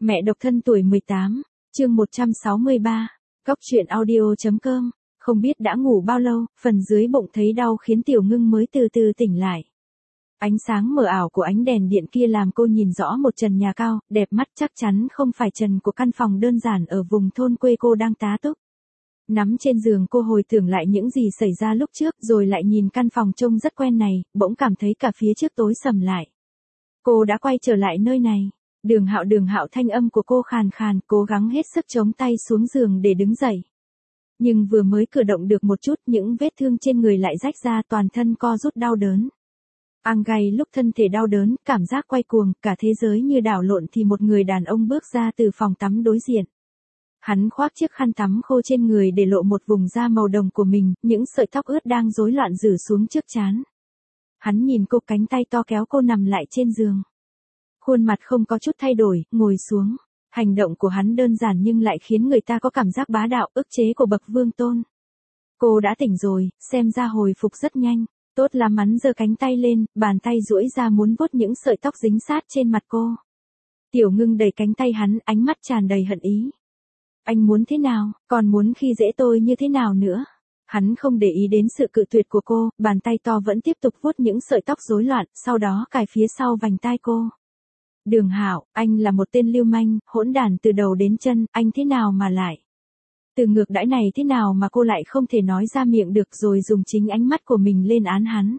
Mẹ độc thân tuổi 18, chương 163, Cóc truyện audio.com, không biết đã ngủ bao lâu, phần dưới bụng thấy đau khiến Tiểu Ngưng mới từ từ tỉnh lại. Ánh sáng mờ ảo của ánh đèn điện kia làm cô nhìn rõ một trần nhà cao, đẹp mắt chắc chắn không phải trần của căn phòng đơn giản ở vùng thôn quê cô đang tá túc. Nắm trên giường cô hồi tưởng lại những gì xảy ra lúc trước rồi lại nhìn căn phòng trông rất quen này, bỗng cảm thấy cả phía trước tối sầm lại. Cô đã quay trở lại nơi này. Đường Hạo thanh âm của cô khàn khàn, cố gắng hết sức chống tay xuống giường để đứng dậy. Nhưng vừa mới cử động được một chút những vết thương trên người lại rách ra toàn thân co rút đau đớn. Ngay lúc thân thể đau đớn, cảm giác quay cuồng, cả thế giới như đảo lộn thì một người đàn ông bước ra từ phòng tắm đối diện. Hắn khoác chiếc khăn tắm khô trên người để lộ một vùng da màu đồng của mình, những sợi tóc ướt đang rối loạn rủ xuống trước trán. Hắn nhìn cô, cánh tay to kéo cô nằm lại trên giường. Khuôn mặt không có chút thay đổi, ngồi xuống. Hành động của hắn đơn giản nhưng lại khiến người ta có cảm giác bá đạo, ức chế của bậc vương tôn. Cô đã tỉnh rồi, xem ra hồi phục rất nhanh. Tốt lắm, hắn giơ cánh tay lên, bàn tay duỗi ra muốn vuốt những sợi tóc dính sát trên mặt cô. Tiểu Ngưng đẩy cánh tay hắn, ánh mắt tràn đầy hận ý. Anh muốn thế nào, còn muốn khi dễ tôi như thế nào nữa? Hắn không để ý đến sự cự tuyệt của cô, bàn tay to vẫn tiếp tục vuốt những sợi tóc rối loạn, sau đó cài phía sau vành tai cô. Đường Hạo, anh là một tên lưu manh, hỗn đản từ đầu đến chân, anh thế nào mà lại? Từ ngược đãi này thế nào mà cô lại không thể nói ra miệng được rồi dùng chính ánh mắt của mình lên án hắn.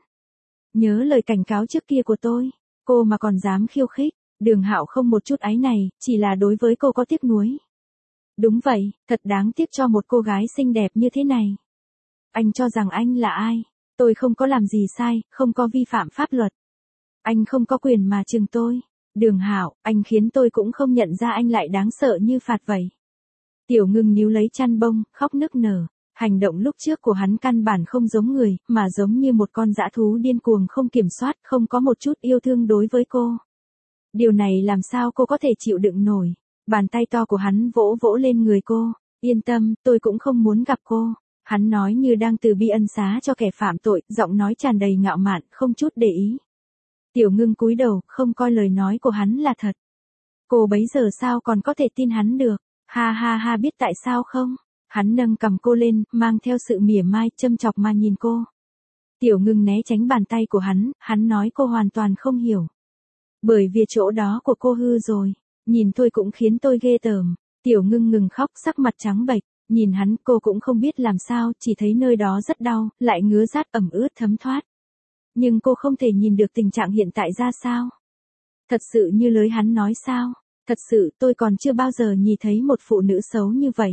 Nhớ lời cảnh cáo trước kia của tôi, cô mà còn dám khiêu khích. Đường Hạo không một chút áy này, chỉ là đối với cô có tiếc nuối. Đúng vậy, thật đáng tiếc cho một cô gái xinh đẹp như thế này. Anh cho rằng anh là ai? Tôi không có làm gì sai, không có vi phạm pháp luật. Anh không có quyền mà trừng tôi. Đường Hạo, anh khiến tôi cũng không nhận ra anh lại đáng sợ như phạt vậy. Tiểu Ngưng níu lấy chăn bông, khóc nức nở. Hành động lúc trước của hắn căn bản không giống người, mà giống như một con dã thú điên cuồng không kiểm soát, không có một chút yêu thương đối với cô. Điều này làm sao cô có thể chịu đựng nổi. Bàn tay to của hắn vỗ vỗ lên người cô. Yên tâm, tôi cũng không muốn gặp cô. Hắn nói như đang từ bi ân xá cho kẻ phạm tội, giọng nói tràn đầy ngạo mạn, không chút để ý. Tiểu Ngưng cúi đầu, không coi lời nói của hắn là thật. Cô bấy giờ sao còn có thể tin hắn được? Ha ha ha, biết tại sao không? Hắn nâng cằm cô lên, mang theo sự mỉa mai, châm chọc mà nhìn cô. Tiểu Ngưng né tránh bàn tay của hắn nói cô hoàn toàn không hiểu. Bởi vì chỗ đó của cô hư rồi, nhìn thôi cũng khiến tôi ghê tởm. Tiểu Ngưng ngừng khóc, sắc mặt trắng bệch, nhìn hắn, cô cũng không biết làm sao, chỉ thấy nơi đó rất đau, lại ngứa rát ẩm ướt thấm thoát. Nhưng cô không thể nhìn được tình trạng hiện tại ra sao? Thật sự như lời hắn nói sao? Thật sự, tôi còn chưa bao giờ nhìn thấy một phụ nữ xấu như vậy.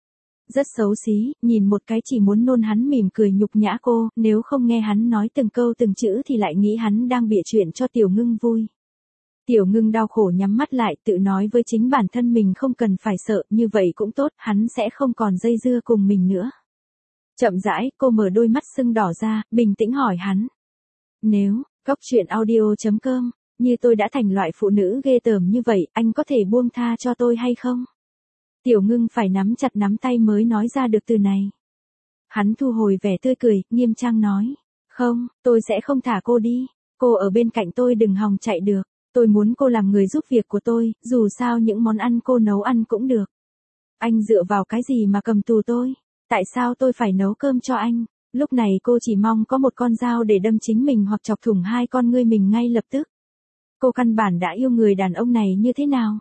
Rất xấu xí, nhìn một cái chỉ muốn nôn. Hắn mỉm cười nhục nhã cô, nếu không nghe hắn nói từng câu từng chữ thì lại nghĩ hắn đang bịa chuyện cho Tiểu Ngưng vui. Tiểu Ngưng đau khổ nhắm mắt lại, tự nói với chính bản thân mình không cần phải sợ, như vậy cũng tốt, hắn sẽ không còn dây dưa cùng mình nữa. Chậm rãi, cô mở đôi mắt sưng đỏ ra, bình tĩnh hỏi hắn. Nếu, Cóc truyện audio.com, như tôi đã thành loại phụ nữ ghê tởm như vậy, anh có thể buông tha cho tôi hay không? Tiểu Ngưng phải nắm chặt nắm tay mới nói ra được từ này. Hắn thu hồi vẻ tươi cười, nghiêm trang nói. Không, tôi sẽ không thả cô đi. Cô ở bên cạnh tôi đừng hòng chạy được. Tôi muốn cô làm người giúp việc của tôi, dù sao những món ăn cô nấu ăn cũng được. Anh dựa vào cái gì mà cầm tù tôi? Tại sao tôi phải nấu cơm cho anh? Lúc này cô chỉ mong có một con dao để đâm chính mình hoặc chọc thủng hai con ngươi mình ngay lập tức. Cô căn bản đã yêu người đàn ông này như thế nào?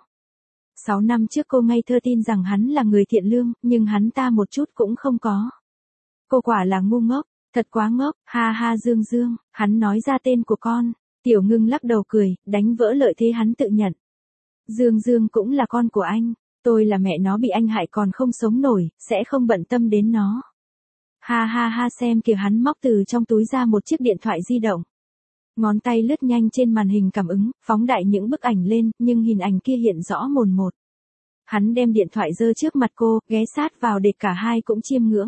6 năm trước cô ngây thơ tin rằng hắn là người thiện lương, nhưng hắn ta một chút cũng không có. Cô quả là ngu ngốc, thật quá ngốc, ha ha. Dương, hắn nói ra tên của con. Tiểu Ngưng lắc đầu cười, đánh vỡ lợi thế hắn tự nhận. Dương cũng là con của anh, tôi là mẹ nó bị anh hại còn không sống nổi, sẽ không bận tâm đến nó. Ha ha ha, xem kìa, hắn móc từ trong túi ra một chiếc điện thoại di động. Ngón tay lướt nhanh trên màn hình cảm ứng, phóng đại những bức ảnh lên, nhưng hình ảnh kia hiện rõ mồn một. Hắn đem điện thoại giơ trước mặt cô, ghé sát vào để cả hai cũng chiêm ngưỡng.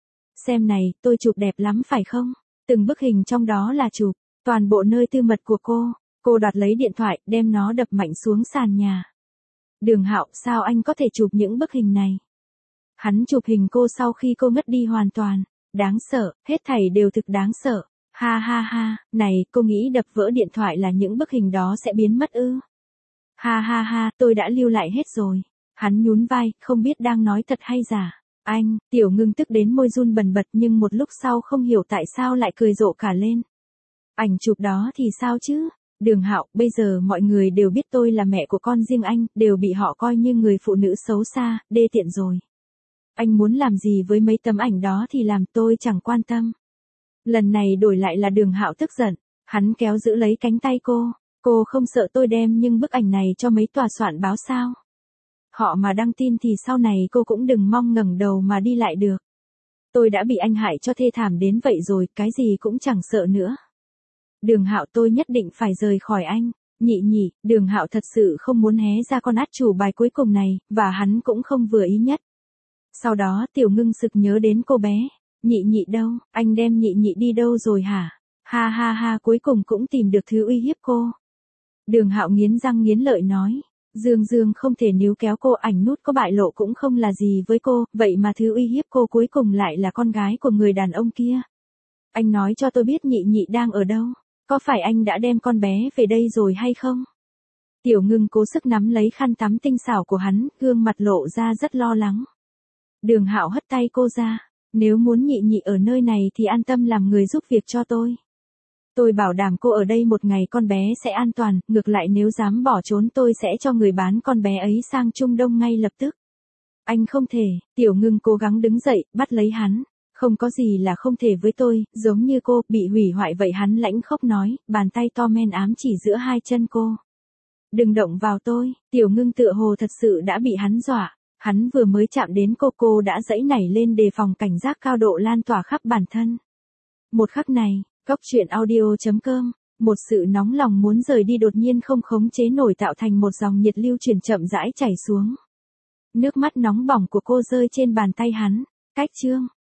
Xem này, tôi chụp đẹp lắm phải không? Từng bức hình trong đó là chụp toàn bộ nơi tư mật của cô. Cô đoạt lấy điện thoại, đem nó đập mạnh xuống sàn nhà. Đường Hạo, sao anh có thể chụp những bức hình này? Hắn chụp hình cô sau khi cô ngất đi hoàn toàn. Đáng sợ, hết thảy đều thực đáng sợ. Ha ha ha, này, cô nghĩ đập vỡ điện thoại là những bức hình đó sẽ biến mất ư? Ha ha ha, tôi đã lưu lại hết rồi. Hắn nhún vai, không biết đang nói thật hay giả. Anh, Tiểu Ngưng tức đến môi run bần bật nhưng một lúc sau không hiểu tại sao lại cười rộ cả lên. Ảnh chụp đó thì sao chứ? Đường Hạo, bây giờ mọi người đều biết tôi là mẹ của con riêng anh, đều bị họ coi như người phụ nữ xấu xa, đê tiện rồi. Anh muốn làm gì với mấy tấm ảnh đó thì làm, tôi chẳng quan tâm. Lần này đổi lại là Đường Hạo tức giận, hắn kéo giữ lấy cánh tay cô không sợ tôi đem những bức ảnh này cho mấy tòa soạn báo sao? Họ mà đăng tin thì sau này cô cũng đừng mong ngẩng đầu mà đi lại được. Tôi đã bị anh hại cho thê thảm đến vậy rồi, cái gì cũng chẳng sợ nữa. Đường Hạo, tôi nhất định phải rời khỏi anh. Nhị, Đường Hạo thật sự không muốn hé ra con át chủ bài cuối cùng này, và hắn cũng không vừa ý nhất. Sau đó Tiểu Ngưng sực nhớ đến cô bé. Nhị đâu, anh đem nhị đi đâu rồi hả? Ha ha ha, cuối cùng cũng tìm được thứ uy hiếp cô. Đường Hạo nghiến răng nghiến lợi nói. Dương không thể níu kéo cô, ảnh nút có bại lộ cũng không là gì với cô, vậy mà thứ uy hiếp cô cuối cùng lại là con gái của người đàn ông kia. Anh nói cho tôi biết nhị đang ở đâu, có phải anh đã đem con bé về đây rồi hay không? Tiểu Ngưng cố sức nắm lấy khăn tắm tinh xảo của hắn, gương mặt lộ ra rất lo lắng. Đường Hạo hất tay cô ra, nếu muốn nhị ở nơi này thì an tâm làm người giúp việc cho tôi. Tôi bảo đảm cô ở đây một ngày con bé sẽ an toàn, ngược lại nếu dám bỏ trốn tôi sẽ cho người bán con bé ấy sang Trung Đông ngay lập tức. Anh không thể, Tiểu Ngưng cố gắng đứng dậy, bắt lấy hắn. Không có gì là không thể với tôi, giống như cô, bị hủy hoại vậy hắn lãnh khốc nói, bàn tay to men ám chỉ giữa hai chân cô. Đừng động vào tôi, Tiểu Ngưng tựa hồ thật sự đã bị hắn dọa. Hắn vừa mới chạm đến cô đã giãy nảy lên đề phòng, cảnh giác cao độ lan tỏa khắp bản thân. Một khắc này, Góc truyện audio.com, một sự nóng lòng muốn rời đi đột nhiên không khống chế nổi tạo thành một dòng nhiệt lưu truyền chậm rãi chảy xuống. Nước mắt nóng bỏng của cô rơi trên bàn tay hắn. Cách chương